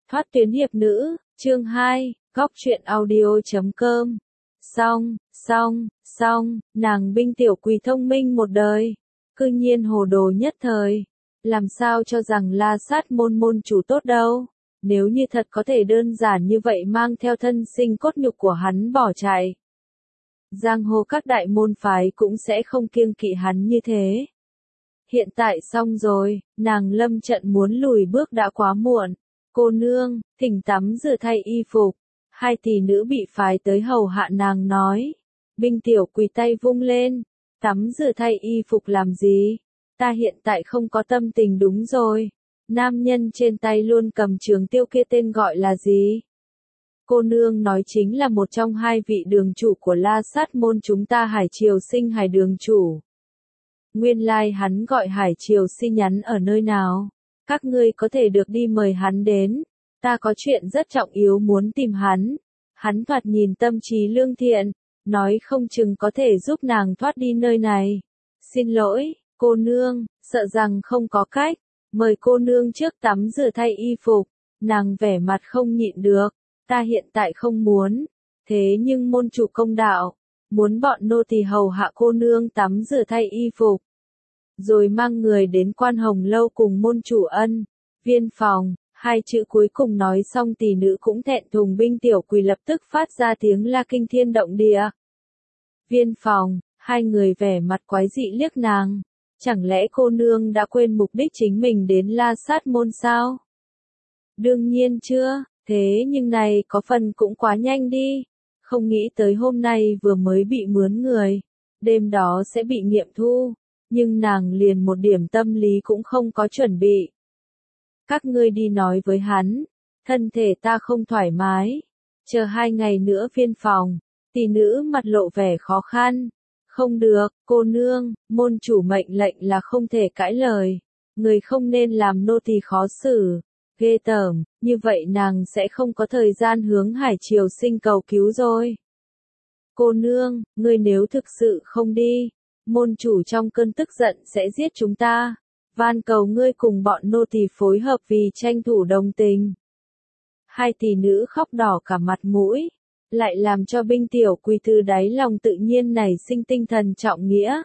Thoát tuyến hiệp nữ, chương 2, góc truyện audio.com. Xong, nàng Binh Tiểu Quỳ thông minh một đời, cư nhiên hồ đồ nhất thời. Làm sao cho rằng La Sát môn môn chủ tốt đâu, nếu như thật có thể đơn giản như vậy mang theo thân sinh cốt nhục của hắn bỏ chạy. Giang hồ các đại môn phái cũng sẽ không kiêng kỵ hắn như thế. Hiện tại xong rồi, nàng lâm trận muốn lùi bước đã quá muộn. Cô nương, thỉnh tắm rửa thay y phục. Hai tỷ nữ bị phái tới hầu hạ nàng nói. Binh Tiểu Quỳ tay vung lên. Tắm rửa thay y phục làm gì? Ta hiện tại không có tâm tình đúng rồi. Nam nhân trên tay luôn cầm trường tiêu kia tên gọi là gì? Cô nương nói chính là một trong hai vị đường chủ của La Sát môn chúng ta, Hải Triều Sinh Hải đường chủ. Nguyên lai hắn gọi Hải Triều Sinh nhắn ở nơi nào? Các ngươi có thể được đi mời hắn đến. Ta có chuyện rất trọng yếu muốn tìm hắn. Hắn thoạt nhìn tâm trí lương thiện, nói không chừng có thể giúp nàng thoát đi nơi này. Xin lỗi, cô nương, sợ rằng không có cách. Mời cô nương trước tắm rửa thay y phục. Nàng vẻ mặt không nhịn được. Ta hiện tại không muốn. Thế nhưng môn chủ công đạo, muốn bọn nô tỳ hầu hạ cô nương tắm rửa thay y phục. Rồi mang người đến Quan Hồng lâu cùng môn chủ Ân, Viên phòng. Hai chữ cuối cùng nói xong tỷ nữ cũng thẹn thùng. Binh Tiểu Quỳ lập tức phát ra tiếng la kinh thiên động địa. Viên phòng, hai người vẻ mặt quái dị liếc nàng. Chẳng lẽ cô nương đã quên mục đích chính mình đến La Sát môn sao? Đương nhiên chưa, thế nhưng này có phần cũng quá nhanh đi. Không nghĩ tới hôm nay vừa mới bị mướn người, đêm đó sẽ bị nghiệm thu, nhưng nàng liền một điểm tâm lý cũng không có chuẩn bị. Các ngươi đi nói với hắn, thân thể ta không thoải mái, chờ 2 ngày nữa Viên phòng. Tỷ nữ mặt lộ vẻ khó khăn. Không được, cô nương, môn chủ mệnh lệnh là không thể cãi lời. Người không nên làm nô tỳ khó xử. Ghê tởm, như vậy nàng sẽ không có thời gian hướng Hải Triều Sinh cầu cứu rồi. Cô nương, ngươi nếu thực sự không đi, môn chủ trong cơn tức giận sẽ giết chúng ta. Van cầu ngươi cùng bọn nô tỳ phối hợp vì tranh thủ đồng tình. Hai tỷ nữ khóc đỏ cả mặt mũi, lại làm cho Binh Tiểu Quỳ từ đáy lòng tự nhiên nảy sinh tinh thần trọng nghĩa.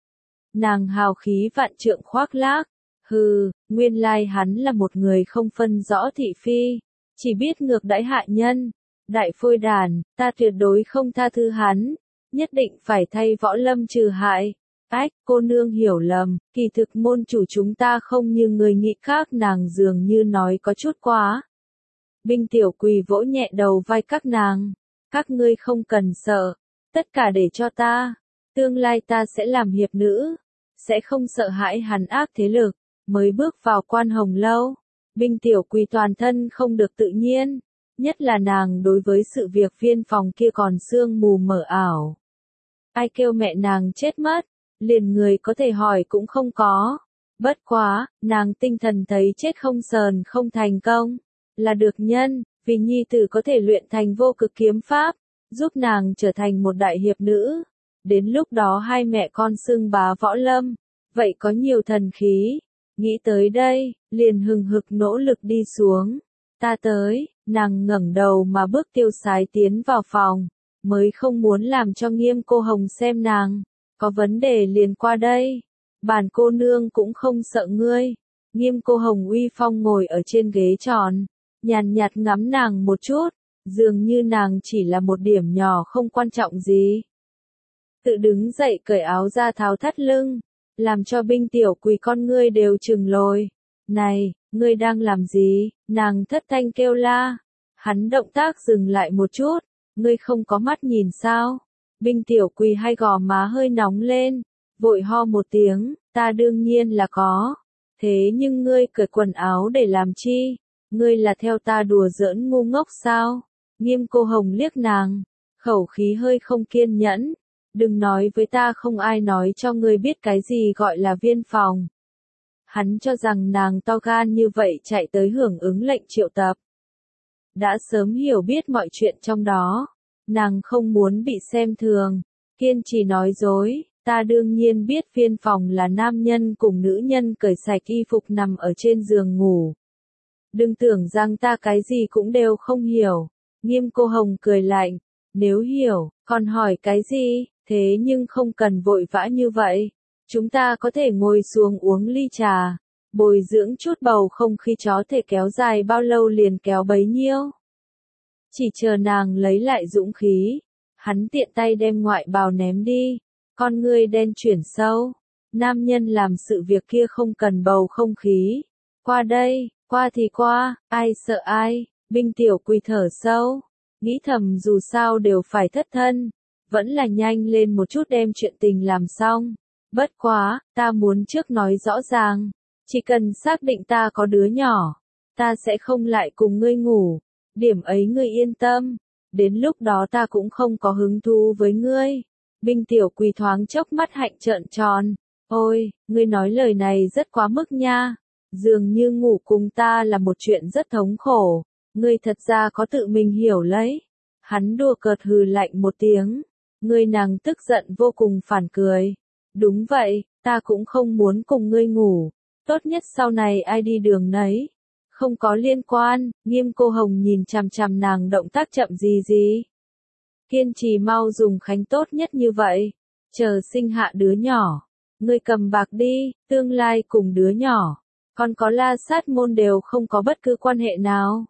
Nàng hào khí vạn trượng khoác lác, hừ, nguyên lai hắn là một người không phân rõ thị phi, chỉ biết ngược đãi hạ nhân. Đại phôi đàn, ta tuyệt đối không tha thứ hắn, nhất định phải thay Võ Lâm trừ hại. Ách, cô nương hiểu lầm, kỳ thực môn chủ chúng ta không như người nghĩ khác. Nàng dường như nói có chút quá. Binh Tiểu Quỳ vỗ nhẹ đầu vai các nàng. Các ngươi không cần sợ, tất cả để cho ta. Tương lai ta sẽ làm hiệp nữ, sẽ không sợ hãi hắn ác thế lực. Mới bước vào Quan Hồng lâu, Binh Tiểu Quỳ toàn thân không được tự nhiên, nhất là nàng đối với sự việc Viên phòng kia còn sương mù mờ ảo. Ai kêu mẹ nàng chết mất, liền người có thể hỏi cũng không có. Bất quá, nàng tinh thần thấy chết không sờn không thành công, là được nhân, vì nhi tử có thể luyện thành vô cực kiếm pháp, giúp nàng trở thành một đại hiệp nữ. Đến lúc đó hai mẹ con xưng bá Võ Lâm, vậy có nhiều thần khí. Nghĩ tới đây, liền hừng hực nỗ lực đi xuống. Ta tới, nàng ngẩng đầu mà bước tiêu sái tiến vào phòng, mới không muốn làm cho Nghiêm cô Hồng xem nàng. Có vấn đề liền qua đây. Bản cô nương cũng không sợ ngươi. Nghiêm cô Hồng uy phong ngồi ở trên ghế tròn, nhàn nhạt ngắm nàng một chút, dường như nàng chỉ là một điểm nhỏ không quan trọng gì. Tự đứng dậy cởi áo ra tháo thắt lưng, làm cho Binh Tiểu Quỳ con ngươi đều trừng lồi. Này, ngươi đang làm gì? Nàng thất thanh kêu la. Hắn động tác dừng lại một chút. Ngươi không có mắt nhìn sao? Binh Tiểu Quỳ hai gò má hơi nóng lên, vội ho một tiếng. Ta đương nhiên là có. Thế nhưng ngươi cởi quần áo để làm chi? Ngươi là theo ta đùa giỡn ngu ngốc sao? Nghiêm cô Hồng liếc nàng, khẩu khí hơi không kiên nhẫn. Đừng nói với ta không ai nói cho ngươi biết cái gì gọi là Viên phòng. Hắn cho rằng nàng to gan như vậy chạy tới hưởng ứng lệnh triệu tập. Đã sớm hiểu biết mọi chuyện trong đó. Nàng không muốn bị xem thường, kiên trì nói dối. Ta đương nhiên biết Viên phòng là nam nhân cùng nữ nhân cởi sạch y phục nằm ở trên giường ngủ. Đừng tưởng rằng ta cái gì cũng đều không hiểu. Nghiêm Cô Hồng cười lạnh, nếu hiểu, còn hỏi cái gì, thế nhưng không cần vội vã như vậy. Chúng ta có thể ngồi xuống uống ly trà, bồi dưỡng chút bầu không khí chó thể kéo dài bao lâu liền kéo bấy nhiêu. Chỉ chờ nàng lấy lại dũng khí, hắn tiện tay đem ngoại bào ném đi, con ngươi đen chuyển sâu. Nam nhân làm sự việc kia không cần bầu không khí. Qua đây, qua thì qua, ai sợ ai, Binh Tiểu Quỳ thở sâu, nghĩ thầm dù sao đều phải thất thân, vẫn là nhanh lên một chút đem chuyện tình làm xong. Bất quá, ta muốn trước nói rõ ràng, chỉ cần xác định ta có đứa nhỏ, ta sẽ không lại cùng ngươi ngủ, điểm ấy ngươi yên tâm, đến lúc đó ta cũng không có hứng thú với ngươi. Binh Tiểu Quỳ thoáng chốc mắt hạnh trợn tròn, ôi, ngươi nói lời này rất quá mức nha, dường như ngủ cùng ta là một chuyện rất thống khổ, ngươi thật ra có tự mình hiểu lấy. Hắn đùa cợt hừ lạnh một tiếng, ngươi nàng tức giận vô cùng phản cười. Đúng vậy, ta cũng không muốn cùng ngươi ngủ, tốt nhất sau này ai đi đường nấy. Không có liên quan, Nghiêm Cô Hồng nhìn chằm chằm nàng động tác chậm gì. Kiên trì mau dùng khánh tốt nhất như vậy, chờ sinh hạ đứa nhỏ. Ngươi cầm bạc đi, tương lai cùng đứa nhỏ, còn có La Sát Môn đều không có bất cứ quan hệ nào.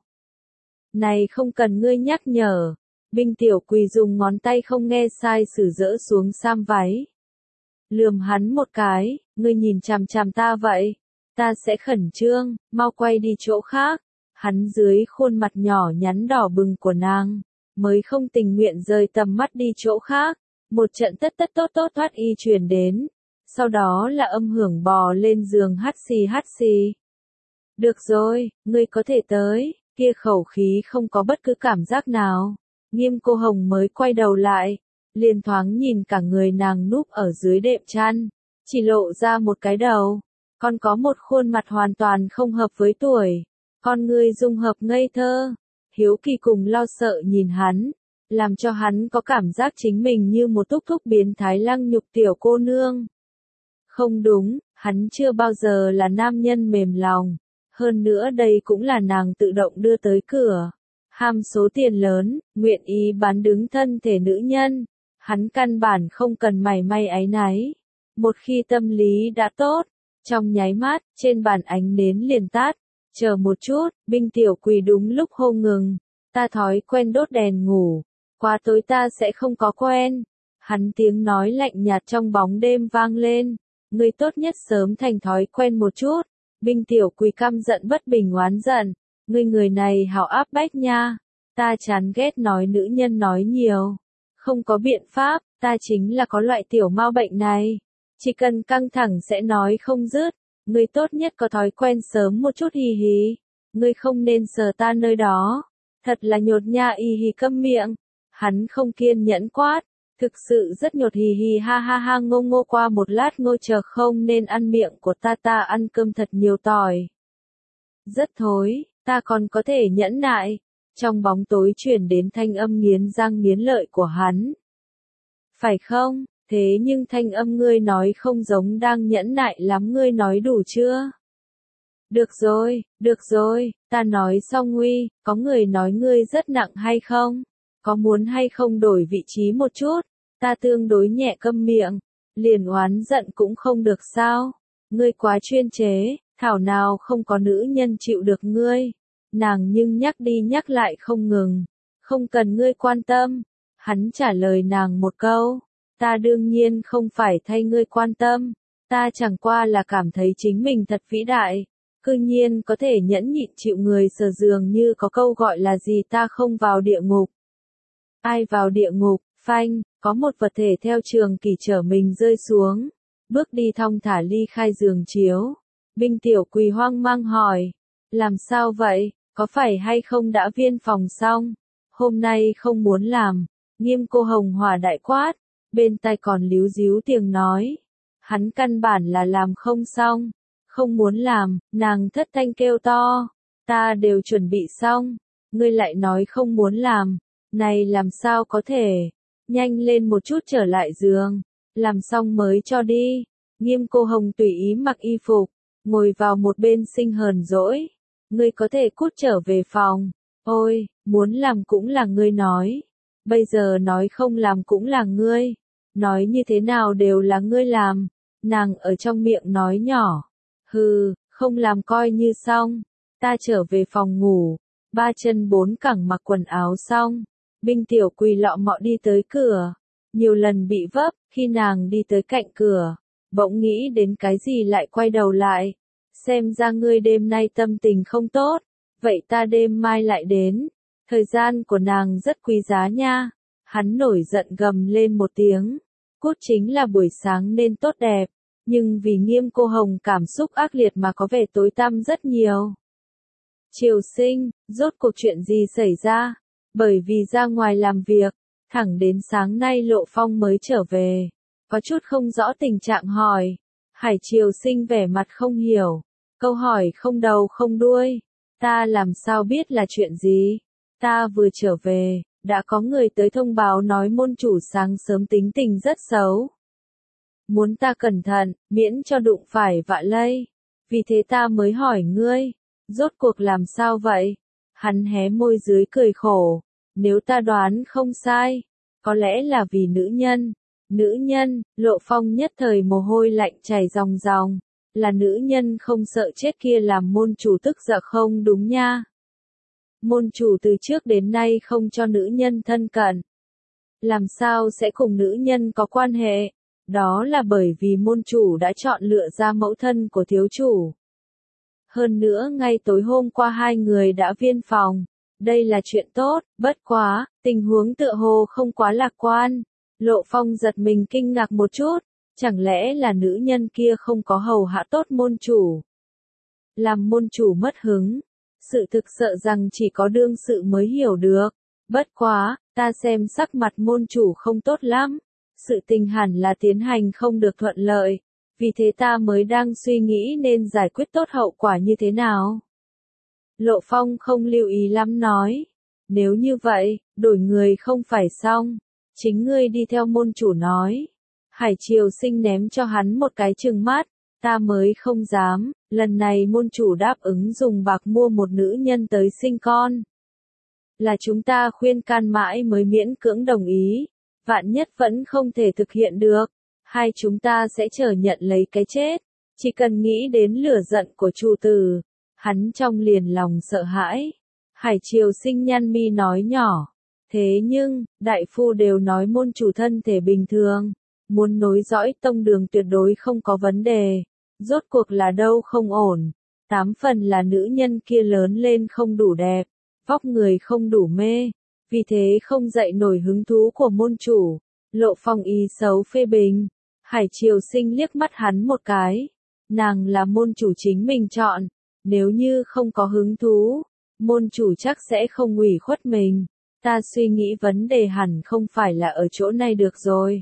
Này không cần ngươi nhắc nhở, Binh Tiểu Quỳ dùng ngón tay không nghe sai sử dỡ xuống sam váy. Lườm hắn một cái, ngươi nhìn chằm chằm ta vậy, ta sẽ khẩn trương, mau quay đi chỗ khác. Hắn dưới khuôn mặt nhỏ nhắn đỏ bừng của nàng, mới không tình nguyện rời tầm mắt đi chỗ khác. Một trận tất tốt thoát y truyền đến, sau đó là âm hưởng bò lên giường hắt xì. Được rồi, ngươi có thể tới, kia khẩu khí không có bất cứ cảm giác nào. Nghiêm Cô Hồng mới quay đầu lại, liền thoáng nhìn cả người nàng núp ở dưới đệm chăn, chỉ lộ ra một cái đầu, còn có một khuôn mặt hoàn toàn không hợp với tuổi, con người dung hợp ngây thơ, hiếu kỳ cùng lo sợ nhìn hắn, làm cho hắn có cảm giác chính mình như một thúc thúc biến thái lăng nhục tiểu cô nương. Không đúng, hắn chưa bao giờ là nam nhân mềm lòng, hơn nữa đây cũng là nàng tự động đưa tới cửa. Ham số tiền lớn, nguyện ý bán đứng thân thể nữ nhân, hắn căn bản không cần mảy may áy náy. Một khi tâm lý đã tốt, trong nháy mắt, trên bàn ánh nến liền tắt. Chờ một chút, Binh Tiểu Quỳ đúng lúc hô ngừng, ta thói quen đốt đèn ngủ, quá tối ta sẽ không có quen. Hắn tiếng nói lạnh nhạt trong bóng đêm vang lên, ngươi tốt nhất sớm thành thói quen một chút. Binh Tiểu Quỳ căm giận bất bình oán giận, ngươi người này hảo áp bách nha, ta chán ghét nói nữ nhân nói nhiều. Không có biện pháp, ta chính là có loại tiểu mau bệnh này, chỉ cần căng thẳng sẽ nói không dứt. Ngươi tốt nhất có thói quen sớm một chút hì, ngươi không nên sờ ta nơi đó, thật là nhột nha hì câm miệng. Hắn không kiên nhẫn quát, thực sự rất nhột hì ha ha ngô qua một lát ngô chờ không nên ăn miệng của ta ăn cơm thật nhiều tỏi. Rất thối, ta còn có thể nhẫn nại. Trong bóng tối chuyển đến thanh âm nghiến răng nghiến lợi của hắn. Phải không? Thế nhưng thanh âm ngươi nói không giống đang nhẫn nại lắm, ngươi nói đủ chưa? Được rồi, ta nói xong nguy, có người nói ngươi rất nặng hay không? Có muốn hay không đổi vị trí một chút? Ta tương đối nhẹ câm miệng, liền oán giận cũng không được sao? Ngươi quá chuyên chế, thảo nào không có nữ nhân chịu được ngươi. Nàng nhưng nhắc đi nhắc lại không ngừng, không cần ngươi quan tâm. Hắn trả lời nàng một câu. Ta đương nhiên không phải thay ngươi quan tâm, ta chẳng qua là cảm thấy chính mình thật vĩ đại, cư nhiên có thể nhẫn nhịn chịu người sờ, dường như có câu gọi là gì ta không vào địa ngục. Ai vào địa ngục, phanh, có một vật thể theo trường kỳ chở mình rơi xuống, bước đi thong thả ly khai giường chiếu. Binh Tiểu Quỳ hoang mang hỏi, làm sao vậy, có phải hay không đã viên phòng xong, hôm nay không muốn làm. Nghiêm Cô Hồng hòa đại quát, bên tai còn líu díu tiếng nói, hắn căn bản là làm không xong, không muốn làm. Nàng thất thanh kêu to, ta đều chuẩn bị xong, ngươi lại nói không muốn làm, này làm sao có thể, nhanh lên một chút trở lại giường, làm xong mới cho đi. Nghiêm Cô Hồng tùy ý mặc y phục, ngồi vào một bên sinh hờn dỗi, ngươi có thể cút trở về phòng. Ôi, muốn làm cũng là ngươi nói. Bây giờ nói không làm cũng là ngươi. Nói như thế nào đều là ngươi làm. Nàng ở trong miệng nói nhỏ. Hừ, không làm coi như xong. Ta trở về phòng ngủ. Ba chân bốn cẳng mặc quần áo xong. Binh Tiểu Quỳ lọ mọ đi tới cửa. Nhiều lần bị vấp, khi nàng đi tới cạnh cửa. Bỗng nghĩ đến cái gì lại quay đầu lại. Xem ra ngươi đêm nay tâm tình không tốt. Vậy ta đêm mai lại đến. Thời gian của nàng rất quý giá nha. Hắn nổi giận gầm lên một tiếng. Cốt chính là buổi sáng nên tốt đẹp. Nhưng vì Nghiêm Cô Hồng cảm xúc ác liệt mà có vẻ tối tăm rất nhiều. Triều Sinh, rốt cuộc chuyện gì xảy ra? Bởi vì ra ngoài làm việc, thẳng đến sáng nay Lộ Phong mới trở về. Có chút không rõ tình trạng hỏi. Hải Triều Sinh vẻ mặt không hiểu. Câu hỏi không đầu không đuôi. Ta làm sao biết là chuyện gì? Ta vừa trở về, đã có người tới thông báo nói môn chủ sáng sớm tính tình rất xấu. Muốn ta cẩn thận, miễn cho đụng phải vạ lây. Vì thế ta mới hỏi ngươi. Rốt cuộc làm sao vậy? Hắn hé môi dưới cười khổ. Nếu ta đoán không sai, có lẽ là vì nữ nhân. Nữ nhân, Lộ Phong nhất thời mồ hôi lạnh chảy ròng ròng. Là nữ nhân không sợ chết kia làm môn chủ tức giận không đúng nha. Môn chủ từ trước đến nay không cho nữ nhân thân cận. Làm sao sẽ cùng nữ nhân có quan hệ? Đó là bởi vì môn chủ đã chọn lựa ra mẫu thân của thiếu chủ. Hơn nữa ngay tối hôm qua hai người đã viên phòng. Đây là chuyện tốt, bất quá, tình huống tựa hồ không quá lạc quan. Lộ Phong giật mình kinh ngạc một chút. Chẳng lẽ là nữ nhân kia không có hầu hạ tốt môn chủ? Làm môn chủ mất hứng. Sự thực sợ rằng chỉ có đương sự mới hiểu được. Bất quá, ta xem sắc mặt môn chủ không tốt lắm. Sự tình hẳn là tiến hành không được thuận lợi. Vì thế ta mới đang suy nghĩ nên giải quyết tốt hậu quả như thế nào. Lộ Phong không lưu ý lắm nói. Nếu như vậy, đổi người không phải xong. Chính ngươi đi theo môn chủ nói. Hải Triều Sinh ném cho hắn một cái trừng mắt. Ta mới không dám, lần này môn chủ đáp ứng dùng bạc mua một nữ nhân tới sinh con. Là chúng ta khuyên can mãi mới miễn cưỡng đồng ý. Vạn nhất vẫn không thể thực hiện được. Hai chúng ta sẽ chờ nhận lấy cái chết. Chỉ cần nghĩ đến lửa giận của chủ tử. Hắn trong liền lòng sợ hãi. Hải Triều Sinh nhăn mi nói nhỏ. Thế nhưng, đại phu đều nói môn chủ thân thể bình thường. Muốn nối dõi tông đường tuyệt đối không có vấn đề. Rốt cuộc là đâu không ổn. 8 phần là nữ nhân kia lớn lên không đủ đẹp. Vóc người không đủ mê. Vì thế không dậy nổi hứng thú của môn chủ. Lộ Phong ý xấu phê bình. Hải Triều Sinh liếc mắt hắn một cái. Nàng là môn chủ chính mình chọn. Nếu như không có hứng thú, môn chủ chắc sẽ không ủy khuất mình. Ta suy nghĩ vấn đề hẳn không phải là ở chỗ này được rồi.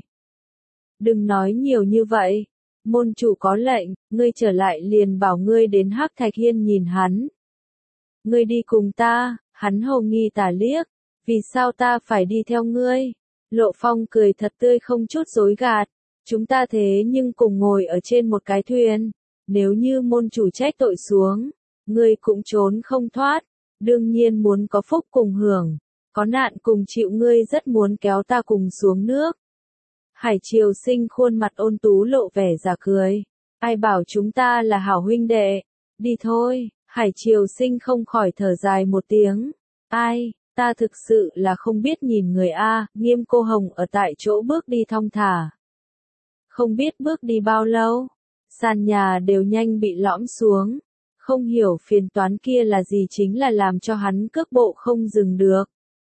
Đừng nói nhiều như vậy. Môn chủ có lệnh, ngươi trở lại liền bảo ngươi đến Hắc Thạch Hiên nhìn hắn. Ngươi đi cùng ta, hắn hồ nghi tả liếc. Vì sao ta phải đi theo ngươi? Lộ Phong cười thật tươi không chút dối gạt. Chúng ta thế nhưng cùng ngồi ở trên một cái thuyền. Nếu như môn chủ trách tội xuống, ngươi cũng trốn không thoát. Đương nhiên muốn có phúc cùng hưởng. Có nạn cùng chịu, ngươi rất muốn kéo ta cùng xuống nước. Hải Triều Sinh khuôn mặt ôn tú lộ vẻ giả cười. Ai bảo chúng ta là hảo huynh đệ. Đi thôi. Hải Triều Sinh không khỏi thở dài một tiếng. Ai, ta thực sự là không biết nhìn người A. Nghiêm Cô Hồng ở tại chỗ bước đi thong thả. Không biết bước đi bao lâu. Sàn nhà đều nhanh bị lõm xuống. Không hiểu phiền toán kia là gì, chính là làm cho hắn cước bộ không dừng được.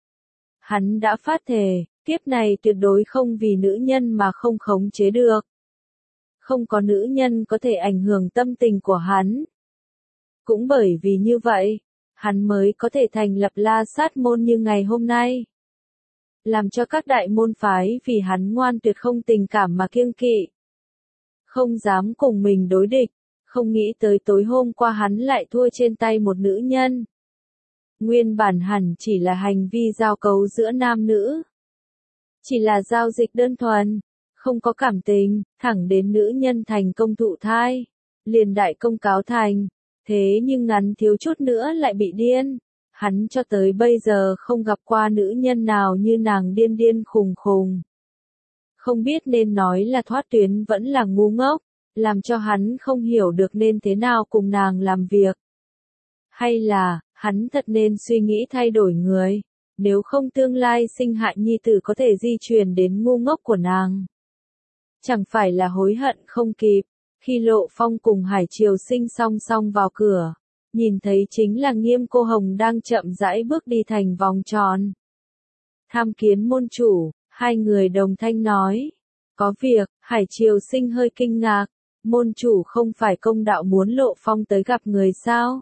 Hắn đã phát thề, kiếp này tuyệt đối không vì nữ nhân mà không khống chế được. Không có nữ nhân có thể ảnh hưởng tâm tình của hắn. Cũng bởi vì như vậy, hắn mới có thể thành lập La Sát môn như ngày hôm nay. Làm cho các đại môn phái vì hắn ngoan tuyệt không tình cảm mà kiêng kỵ. Không dám cùng mình đối địch, không nghĩ tới tối hôm qua hắn lại thua trên tay một nữ nhân. Nguyên bản hẳn chỉ là hành vi giao cấu giữa nam nữ. Chỉ là giao dịch đơn thuần, không có cảm tình, thẳng đến nữ nhân thành công thụ thai. Liền đại công cáo thành. Thế nhưng ngắn thiếu chút nữa lại bị điên. Hắn cho tới bây giờ không gặp qua nữ nhân nào như nàng điên điên khùng khùng. Không biết nên nói là thoát tuyến vẫn là ngu ngốc, làm cho hắn không hiểu được nên thế nào cùng nàng làm việc. Hay là, hắn thật nên suy nghĩ thay đổi người, nếu không tương lai sinh hạ nhi tử có thể di truyền đến ngu ngốc của nàng. Chẳng phải là hối hận không kịp, khi Lộ Phong cùng Hải Triều Sinh song song vào cửa, nhìn thấy chính là Nghiêm Cô Hồng đang chậm rãi bước đi thành vòng tròn. Tham kiến môn chủ, hai người đồng thanh nói. Có việc, Hải Triều Sinh hơi kinh ngạc, môn chủ không phải công đạo muốn Lộ Phong tới gặp người sao?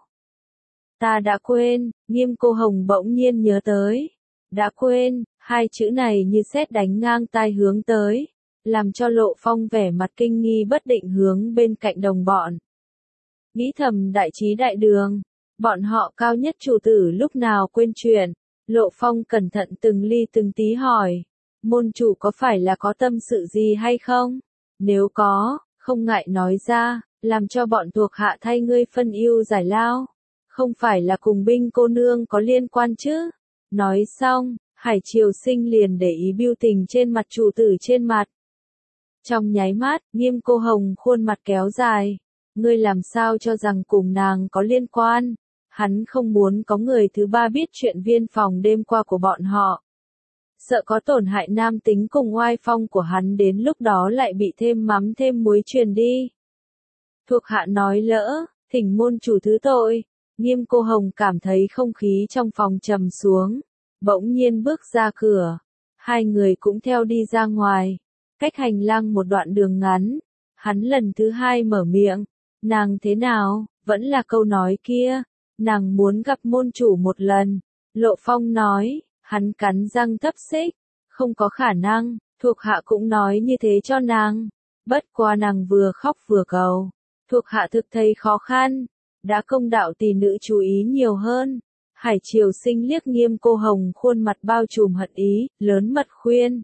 Ta đã quên, Nghiêm Cô Hồng bỗng nhiên nhớ tới. Đã quên, hai chữ này như sét đánh ngang tai hướng tới, làm cho Lộ Phong vẻ mặt kinh nghi bất định hướng bên cạnh đồng bọn. Nghĩ thầm đại trí đại đường, bọn họ cao nhất chủ tử lúc nào quên chuyện. Lộ Phong cẩn thận từng ly từng tí hỏi, môn chủ có phải là có tâm sự gì hay không? Nếu có, không ngại nói ra, làm cho bọn thuộc hạ thay ngươi phân ưu giải lao. Không phải là cùng binh cô nương có liên quan chứ? Nói xong, Hải Triều Sinh liền để ý biểu tình trên mặt chủ tử trên mặt. Trong nháy mắt, Nghiêm Cô Hồng khuôn mặt kéo dài. Ngươi làm sao cho rằng cùng nàng có liên quan? Hắn không muốn có người thứ ba biết chuyện viên phòng đêm qua của bọn họ. Sợ có tổn hại nam tính cùng oai phong của hắn đến lúc đó lại bị thêm mắm thêm muối truyền đi. Thuộc hạ nói lỡ, thỉnh môn chủ thứ tội. Nghiêm Cô Hồng cảm thấy không khí trong phòng trầm xuống, bỗng nhiên bước ra cửa. Hai người cũng theo đi ra ngoài, cách hành lang một đoạn đường ngắn. Hắn lần thứ hai mở miệng, nàng thế nào, vẫn là câu nói kia, nàng muốn gặp môn chủ một lần. Lộ Phong nói, hắn cắn răng thấp xích, không có khả năng, thuộc hạ cũng nói như thế cho nàng. Bất quá nàng vừa khóc vừa cầu, thuộc hạ thực thấy khó khăn. Đã công đạo tỷ nữ chú ý nhiều hơn. Hải Triều Sinh liếc Nghiêm Cô Hồng khuôn mặt bao trùm hận ý, lớn mật khuyên.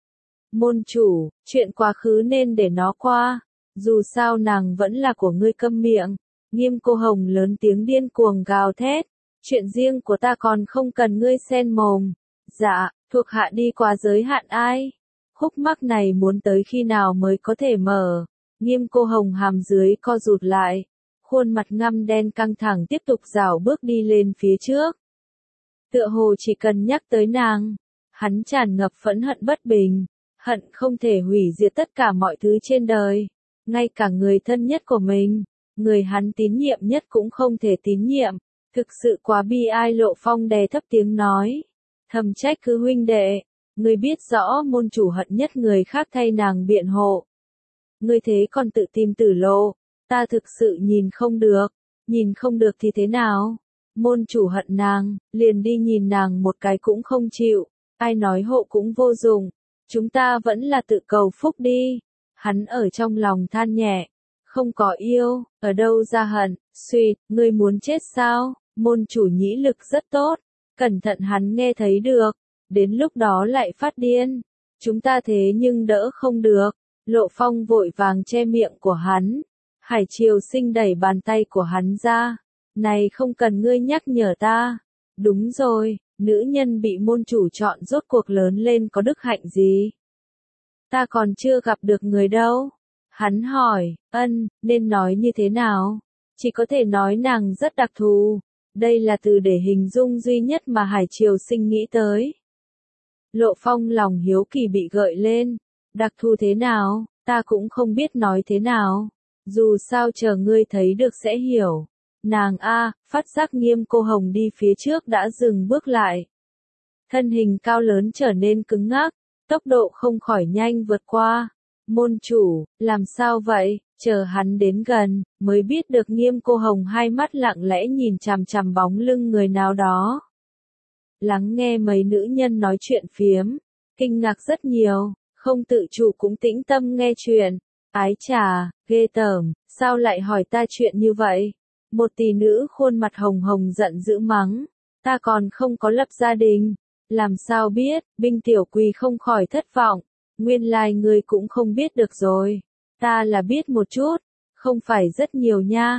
Môn chủ, chuyện quá khứ nên để nó qua. Dù sao nàng vẫn là của ngươi, câm miệng. Nghiêm Cô Hồng lớn tiếng điên cuồng gào thét. Chuyện riêng của ta còn không cần ngươi xen mồm. Dạ, thuộc hạ đi qua giới hạn ai? Khúc mắc này muốn tới khi nào mới có thể mở? Nghiêm Cô Hồng hàm dưới co rụt lại. Khuôn mặt ngăm đen căng thẳng tiếp tục rảo bước đi lên phía trước. Tựa hồ chỉ cần nhắc tới nàng, hắn tràn ngập phẫn hận bất bình, hận không thể hủy diệt tất cả mọi thứ trên đời, ngay cả người thân nhất của mình, người hắn tín nhiệm nhất cũng không thể tín nhiệm, thực sự quá bi ai. Lộ Phong đè thấp tiếng nói, thầm trách cứ huynh đệ, ngươi biết rõ môn chủ hận nhất người khác thay nàng biện hộ. Ngươi thế còn tự tìm tử lộ. Ta thực sự nhìn không được thì thế nào? Môn chủ hận nàng, liền đi nhìn nàng một cái cũng không chịu, ai nói hộ cũng vô dụng, chúng ta vẫn là tự cầu phúc đi. Hắn ở trong lòng than nhẹ, không có yêu, ở đâu ra hận, suýt, ngươi muốn chết sao? Môn chủ nhĩ lực rất tốt, cẩn thận hắn nghe thấy được, đến lúc đó lại phát điên, chúng ta thế nhưng đỡ không được. Lộ Phong vội vàng che miệng của hắn. Hải Triều Sinh đẩy bàn tay của hắn ra. Này không cần ngươi nhắc nhở ta. Đúng rồi, nữ nhân bị môn chủ chọn rốt cuộc lớn lên có đức hạnh gì? Ta còn chưa gặp được người đâu. Hắn hỏi, nên nói như thế nào? Chỉ có thể nói nàng rất đặc thù. Đây là từ để hình dung duy nhất mà Hải Triều Sinh nghĩ tới. Lộ Phong lòng hiếu kỳ bị gợi lên. Đặc thù thế nào, ta cũng không biết nói thế nào. Dù sao chờ ngươi thấy được sẽ hiểu. Nàng phát giác Nghiêm Cô Hồng đi phía trước đã dừng bước lại. Thân hình cao lớn trở nên cứng ngắc, tốc độ không khỏi nhanh vượt qua. Môn chủ, làm sao vậy? Chờ hắn đến gần, mới biết được Nghiêm Cô Hồng hai mắt lặng lẽ nhìn chằm chằm bóng lưng người nào đó. Lắng nghe mấy nữ nhân nói chuyện phiếm, kinh ngạc rất nhiều, không tự chủ cũng tĩnh tâm nghe chuyện. Ái chà, ghê tởm, sao lại hỏi ta chuyện như vậy? Một tỷ nữ khuôn mặt hồng hồng giận dữ mắng, ta còn không có lập gia đình, làm sao biết? Binh Tiểu Quỳ không khỏi thất vọng, nguyên lai ngươi cũng không biết được rồi, ta là biết một chút, không phải rất nhiều nha.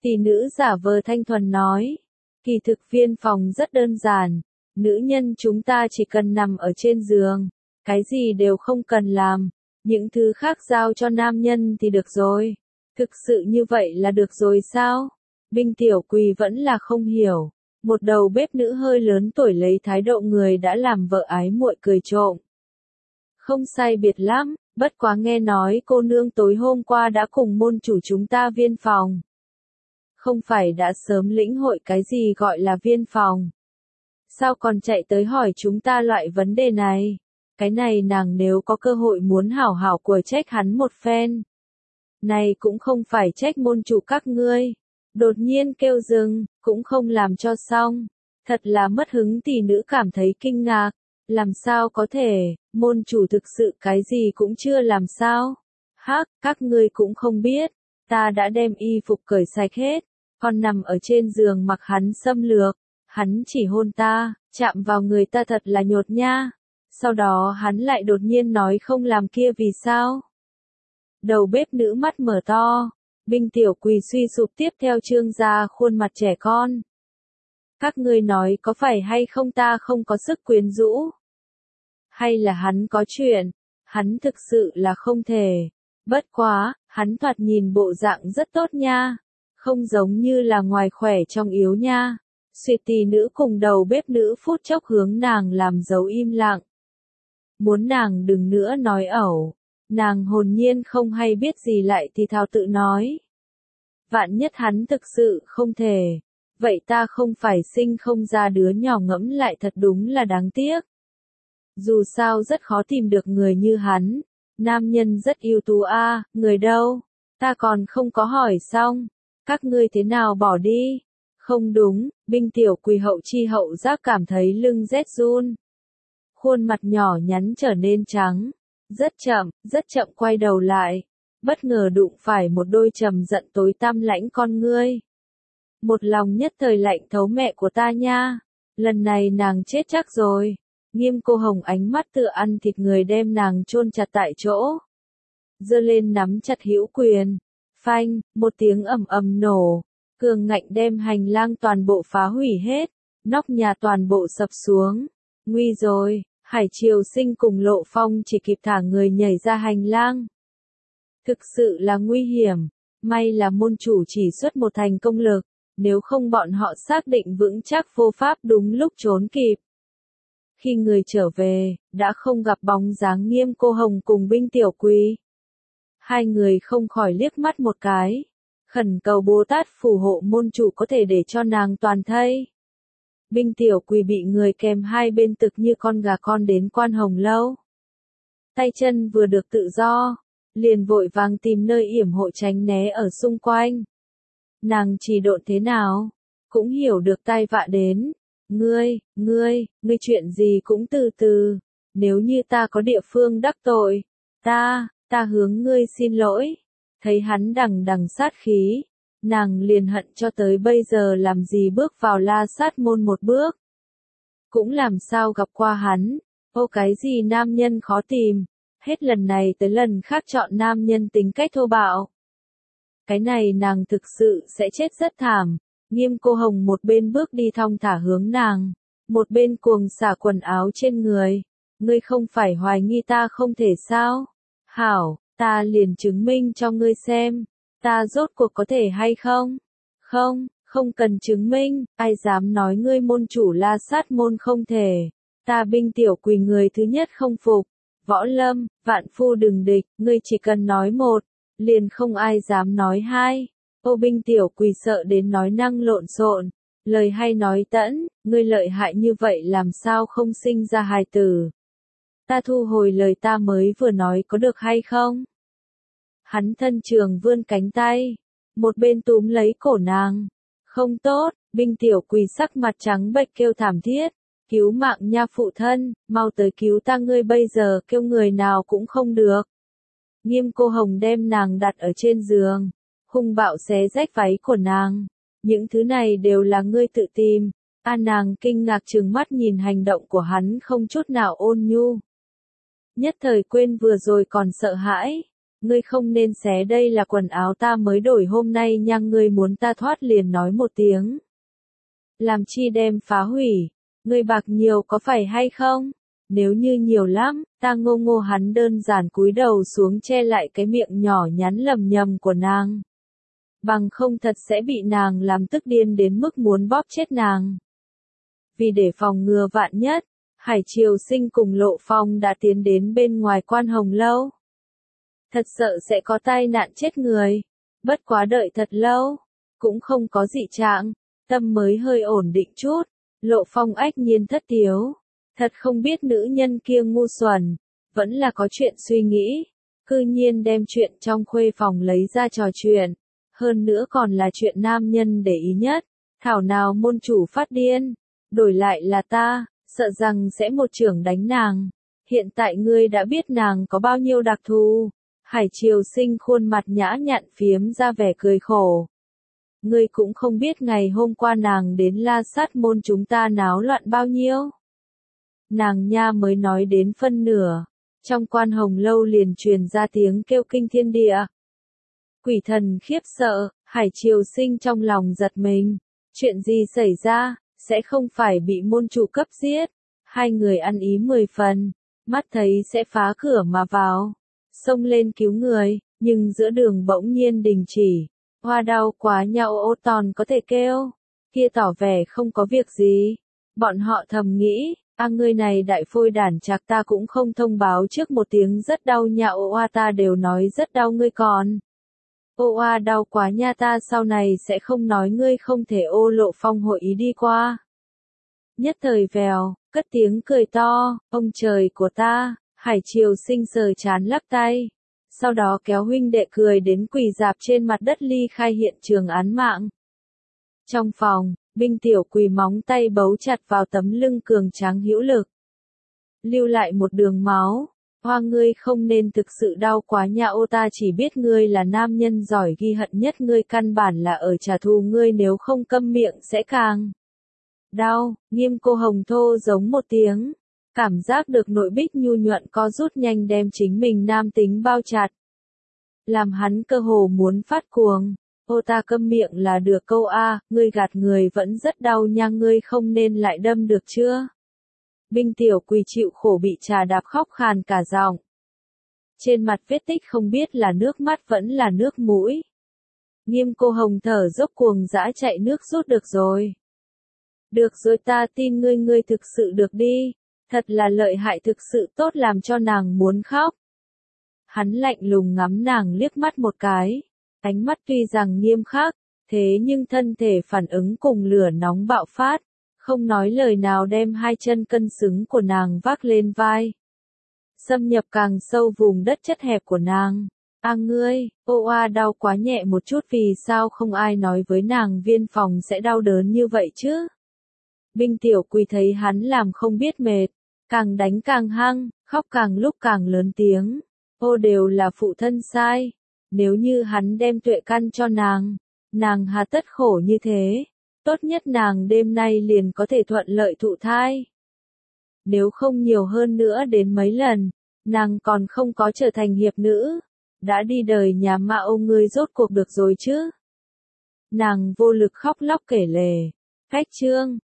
Tỷ nữ giả vờ thanh thuần nói. Kỳ thực viên phòng rất đơn giản. Nữ nhân chúng ta chỉ cần nằm ở trên giường. Cái gì đều không cần làm. Những thứ khác giao cho nam nhân thì được rồi. Thực sự như vậy là được rồi sao? Binh Tiểu Quỳ vẫn là không hiểu. Một đầu bếp nữ hơi lớn tuổi lấy thái độ người đã làm vợ ái muội cười trộm. Không sai biệt lắm, bất quá nghe nói cô nương tối hôm qua đã cùng môn chủ chúng ta viên phòng. Không phải đã sớm lĩnh hội cái gì gọi là viên phòng. Sao còn chạy tới hỏi chúng ta loại vấn đề này? Cái này nàng nếu có cơ hội muốn hảo hảo của trách hắn một phen. Này cũng không phải trách môn chủ các ngươi. Đột nhiên kêu dừng, cũng không làm cho xong. Thật là mất hứng tỷ nữ cảm thấy kinh ngạc. Làm sao có thể, môn chủ thực sự cái gì cũng chưa làm sao. Hắc, các ngươi cũng không biết. Ta đã đem y phục cởi sạch hết. Còn nằm ở trên giường mặc hắn xâm lược. Hắn chỉ hôn ta, chạm vào người ta thật là nhột nha. Sau đó hắn lại đột nhiên nói không làm kia vì sao? Đầu bếp nữ mắt mở to. Binh Tiểu Quỳ suy sụp tiếp theo trương ra khuôn mặt trẻ con. Các ngươi nói có phải hay không ta không có sức quyến rũ? Hay là hắn có chuyện? Hắn thực sự là không thể. Bất quá, hắn thoạt nhìn bộ dạng rất tốt nha. Không giống như là ngoài khỏe trong yếu nha. Suyệt tỷ nữ cùng đầu bếp nữ phút chốc hướng nàng làm dấu im lặng. Muốn nàng đừng nữa nói ẩu. Nàng hồn nhiên không hay biết gì lại thì thào tự nói. Vạn nhất hắn thực sự không thể. Vậy ta không phải sinh không ra đứa nhỏ ngẫm lại thật đúng là đáng tiếc. Dù sao rất khó tìm được người như hắn. Nam nhân rất ưu tú a, người đâu? Ta còn không có hỏi xong. Các ngươi thế nào bỏ đi? Không đúng, Binh Tiểu Quỳ hậu chi hậu giác cảm thấy lưng rét run. Khuôn mặt nhỏ nhắn trở nên trắng. Rất chậm quay đầu lại. Bất ngờ đụng phải một đôi trầm giận tối tăm lãnh con ngươi. Một lòng nhất thời lạnh thấu mẹ của ta nha. Lần này nàng chết chắc rồi. Nghiêm Cô Hồng ánh mắt tựa ăn thịt người đem nàng chôn chặt tại chỗ. Giơ lên nắm chặt hữu quyền. Phanh, một tiếng ầm ầm nổ. Cường ngạnh đem hành lang toàn bộ phá hủy hết. Nóc nhà toàn bộ sập xuống. Nguy rồi, Hải Triều Sinh cùng Lộ Phong chỉ kịp thả người nhảy ra hành lang. Thực sự là nguy hiểm. May là môn chủ chỉ xuất một thành công lực. Nếu không bọn họ xác định vững chắc vô pháp đúng lúc trốn kịp. Khi người trở về, đã không gặp bóng dáng Nghiêm Cô Hồng cùng Binh Tiểu Quỳ. Hai người không khỏi liếc mắt một cái. Khẩn cầu Bồ Tát phù hộ môn chủ có thể để cho nàng toàn thây. Binh Tiểu Quỳ bị người kèm hai bên tực như con gà con đến Quan Hồng Lâu. Tay chân vừa được tự do, liền vội vàng tìm nơi yểm hộ tránh né ở xung quanh. Nàng trì độn thế nào, cũng hiểu được tai vạ đến. Ngươi chuyện gì cũng từ từ. Nếu như ta có địa phương đắc tội, ta hướng ngươi xin lỗi. Thấy hắn đằng đằng sát khí, nàng liền hận cho tới bây giờ làm gì bước vào La Sát môn một bước. Cũng làm sao gặp qua hắn, ô cái gì nam nhân khó tìm, hết lần này tới lần khác chọn nam nhân tính cách thô bạo. Cái này nàng thực sự sẽ chết rất thảm. Nghiêm Cô Hồng một bên bước đi thong thả hướng nàng, một bên cuồng xả quần áo trên người. Ngươi không phải hoài nghi ta không thể sao? Hảo, ta liền chứng minh cho ngươi xem. Ta rốt cuộc có thể hay không? Không cần chứng minh, ai dám nói ngươi môn chủ La Sát môn không thể. Ta Binh Tiểu Quỳ người thứ nhất không phục. Võ Lâm, vạn phu đừng địch, ngươi chỉ cần nói một, liền không ai dám nói hai. Ô Binh Tiểu Quỳ sợ đến nói năng lộn xộn, lời hay nói tẫn, ngươi lợi hại như vậy làm sao không sinh ra hài tử. Ta thu hồi lời ta mới vừa nói có được hay không? Hắn thân trường vươn cánh tay, một bên túm lấy cổ nàng. Không tốt, Binh Tiểu Quỳ sắc mặt trắng bệch kêu thảm thiết. Cứu mạng nha phụ thân, mau tới cứu ta, ngươi bây giờ kêu người nào cũng không được. Nghiêm Cô Hồng đem nàng đặt ở trên giường, hung bạo xé rách váy của nàng. Những thứ này đều là ngươi tự tìm. Nàng kinh ngạc trừng mắt nhìn hành động của hắn không chút nào ôn nhu. Nhất thời quên vừa rồi còn sợ hãi. ngươi không nên xé, đây là quần áo ta mới đổi hôm nay nha, ngươi muốn ta thoát liền nói một tiếng. Làm chi đem phá hủy, ngươi bạc nhiều có phải hay không? Nếu như nhiều lắm, ta ngô ngô, hắn đơn giản cúi đầu xuống che lại cái miệng nhỏ nhắn lầm nhầm của nàng. Bằng không thật sẽ bị nàng làm tức điên đến mức muốn bóp chết nàng. Vì để phòng ngừa vạn nhất, Hải Triều Sinh cùng Lộ Phong đã tiến đến bên ngoài Quan Hồng Lâu. Thật sợ sẽ có tai nạn chết người. Bất quá đợi thật lâu, cũng không có dị trạng, tâm mới hơi ổn định chút. Lộ Phong ách nhiên thất tiếu. Thật không biết nữ nhân kia ngu xuẩn, vẫn là có chuyện suy nghĩ. Cư nhiên đem chuyện trong khuê phòng lấy ra trò chuyện. Hơn nữa còn là chuyện nam nhân để ý nhất. Thảo nào môn chủ phát điên. Đổi lại là ta, sợ rằng sẽ một chưởng đánh nàng. Hiện tại ngươi đã biết nàng có bao nhiêu đặc thù. Hải Triều Sinh khuôn mặt nhã nhặn phiếm ra vẻ cười khổ. Ngươi cũng không biết ngày hôm qua nàng đến La Sát môn chúng ta náo loạn bao nhiêu. Nàng nha mới nói đến phân nửa, trong Quan Hồng Lâu liền truyền ra tiếng kêu kinh thiên địa. Quỷ thần khiếp sợ, Hải Triều Sinh trong lòng giật mình. Chuyện gì xảy ra, sẽ không phải bị môn chủ cấp giết. Hai người ăn ý 10 phần, mắt thấy sẽ phá cửa mà vào. Xông lên cứu người, nhưng giữa đường bỗng nhiên đình chỉ. Hoa đau quá nhau ô tòn có thể kêu. Kia tỏ vẻ không có việc gì. Bọn họ thầm nghĩ, ngươi này đại phôi đản chạc, ta cũng không thông báo trước một tiếng rất đau nha, oa ta đều nói rất đau ngươi còn. Oa đau quá nha, ta sau này sẽ không nói ngươi không thể. Lộ Phong hội ý đi qua. Nhất thời vèo, cất tiếng cười to, ông trời của ta. Hải Triều Sinh sờ chán lắc tay. Sau đó kéo huynh đệ cười đến quỳ dạp trên mặt đất ly khai hiện trường án mạng. Trong phòng, Binh Tiểu Quỳ móng tay bấu chặt vào tấm lưng cường tráng hữu lực. Lưu lại một đường máu. Hoa, ngươi không nên thực sự đau quá nha, ta chỉ biết ngươi là nam nhân giỏi ghi hận nhất, ngươi căn bản là ở trả thù, ngươi nếu không câm miệng sẽ càng đau. Nghiêm Cô Hồng thô giống một tiếng. Cảm giác được nội bích nhu nhuận co rút nhanh đem chính mình nam tính bao chặt. Làm hắn cơ hồ muốn phát cuồng. Ta câm miệng là được câu A, ngươi gạt người vẫn rất đau nha, ngươi không nên lại đâm được chưa? Binh Tiểu Quỳ chịu khổ bị trà đạp khóc khàn cả giọng. Trên mặt vết tích không biết là nước mắt vẫn là nước mũi. Nghiêm Cô Hồng thở dốc cuồng dã chạy nước rút, được rồi. Được rồi, ta tin ngươi, ngươi thực sự được đi. Thật là lợi hại, thực sự tốt, làm cho nàng muốn khóc. Hắn lạnh lùng ngắm nàng liếc mắt một cái. Ánh mắt tuy rằng nghiêm khắc, thế nhưng thân thể phản ứng cùng lửa nóng bạo phát. Không nói lời nào đem hai chân cân xứng của nàng vác lên vai. Xâm nhập càng sâu vùng đất chất hẹp của nàng. Ngươi, oa đau quá nhẹ một chút, vì sao không ai nói với nàng viên phòng sẽ đau đớn như vậy chứ? Binh Tiểu Quỳ thấy hắn làm không biết mệt. Càng đánh càng hăng, khóc càng lúc càng lớn tiếng. Đều là phụ thân sai. Nếu như hắn đem tuệ căn cho nàng hà tất khổ như thế. Tốt nhất nàng đêm nay liền có thể thuận lợi thụ thai. Nếu không nhiều hơn nữa đến mấy lần, nàng còn không có trở thành hiệp nữ. Đã đi đời nhà ma, ngươi rốt cuộc được rồi chứ. Nàng vô lực khóc lóc kể lể. Cách chương